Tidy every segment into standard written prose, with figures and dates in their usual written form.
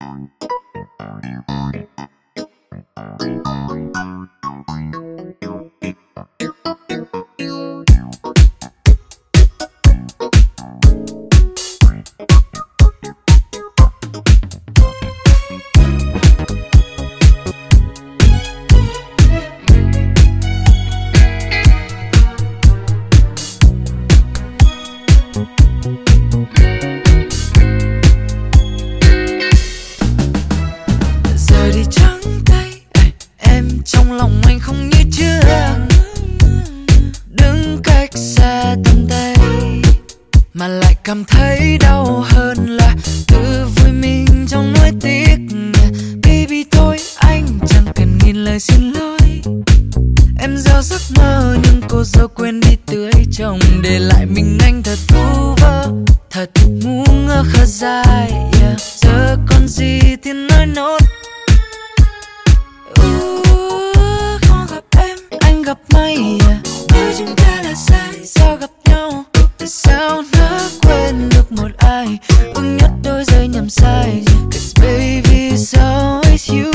Giờ đi trắng tay, em trong lòng anh không như trước. Đứng cách xa tầm tay mà lại cảm thấy đau hơn là tự vui mình trong nỗi tiếc. Baby thôi anh chẳng cần nghìn lời xin lỗi. Em gieo giấc mơ nhưng cô dâu quên đi tưới trồng, để lại mình anh thật vu vơ, thật ngu ngơ khờ dại. Giờ còn gì thì nói nốt. Không gặp em, anh gặp may. Nếu chúng ta là sai, sao gặp nhau? Tại sao nó quên được một ai? Ước nhất đôi giây nhầm sai. Cause baby it's always you.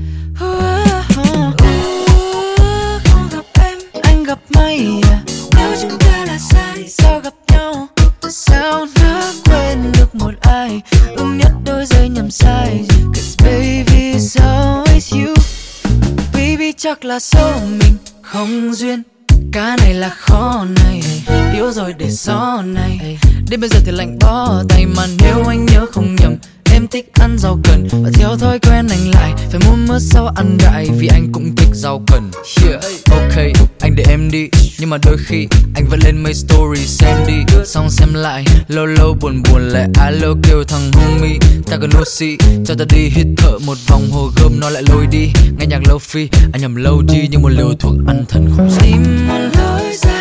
Không gặp em, anh gặp may. Nếu chúng ta là sai, sao gặp nhau? Tại sao nó quên được một ai? Ước nhất đôi giây nhầm sai. Cause baby it's always you. Baby chắc là số mình không duyên, cá này là khó này, yêu rồi để gió này. Đến bây giờ thì lạnh bó tay, mà nếu anh nhớ không nhầm, em thích ăn rau cần và theo thói quen anh lại phải mua mớ sau ăn đại, vì anh cũng thích rau cần. Yeah, ok, anh để em đi, nhưng mà đôi khi anh vẫn lên mấy story xem đi, xong xem lại, lâu lâu buồn buồn lại alo kêu thằng homie ta cần oxy, cho ta đi hít thở một vòng hồ gươm nó lại lôi đi. Nghe nhạc lo-fi, anh nhầm lâu chi như một liều thuốc ăn thần không. Tìm một lối ra